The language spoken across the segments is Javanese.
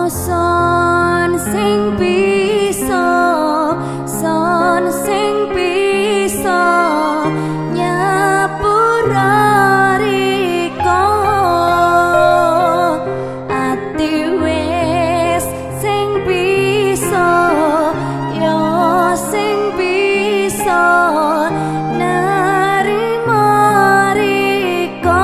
son sing bisa, son sing bisa nyapura riko ati wis sing bisa yo sing bisa narima riko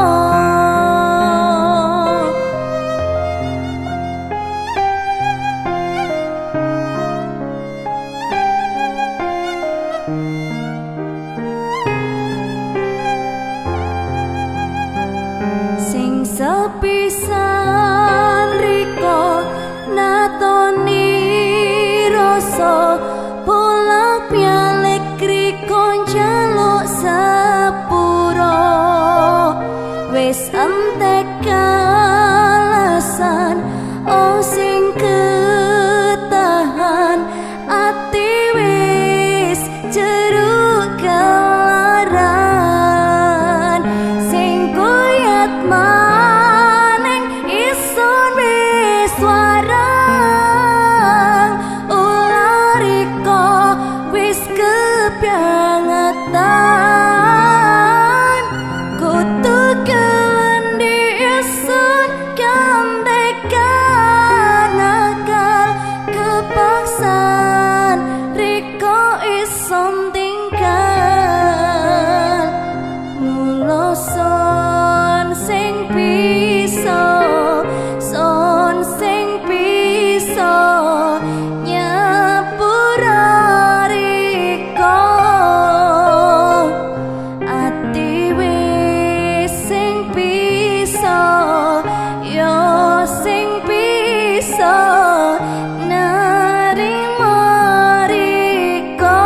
sing sepisan riko natoni rasa bolak balik riko njaluk sepuro wis entek kalasan oh sing ketahan ati wis jeruk kelaran sing kuyat maneng isun wis warang ulariko wis kepyangetan kutu kelendi isun kantekan akal kepaksan riko isun tinggal mulo son sing bisa, son sing bisa nyapura riko ati wis sing bisa yo sing bisa narima riko.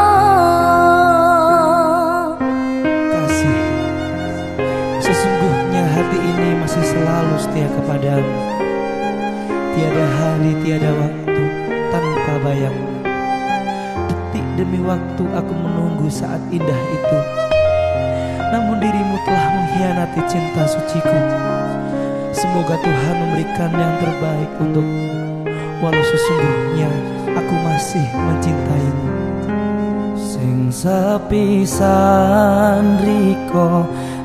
Kasih, sesungguhnya hati ini masih selalu setia kepadamu. Tiada hari, tiada waktu tanpa bayangmu. Detik demi waktu aku menunggu saat indah itu. Namun dirimu telah mengkhianati cinta suciku. Semoga Tuhan memberikan yang terbaik untukmu, walau sesungguhnya aku masih mencintaimu. Sing sepisan riko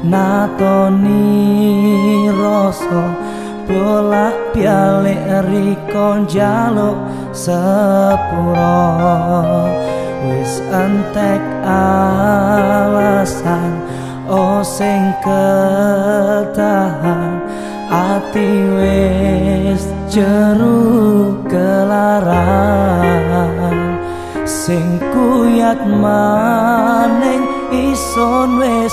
natoni rasa bolak balik riko njaluk sepuro wis entek alasan oh sing ketahan ati wis jeruk kelaran sing kuyat maneng isun wis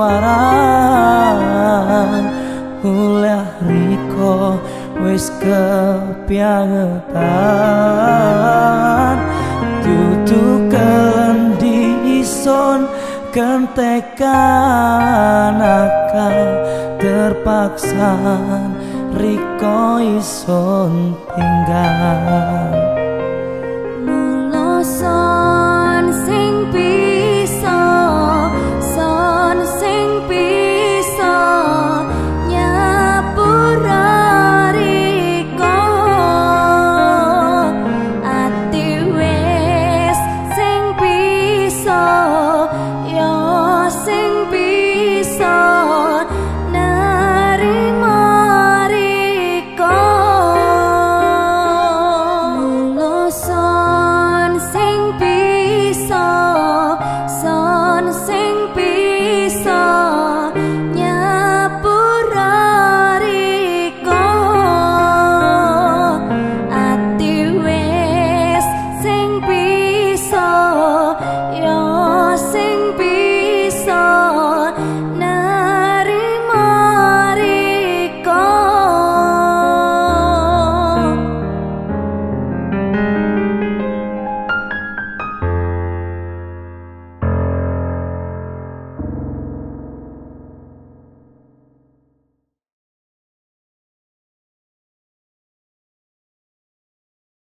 warang ulah riko wis kepyangetan tutu kelendi isun kentekan akal terpaksa riko isun tinggal.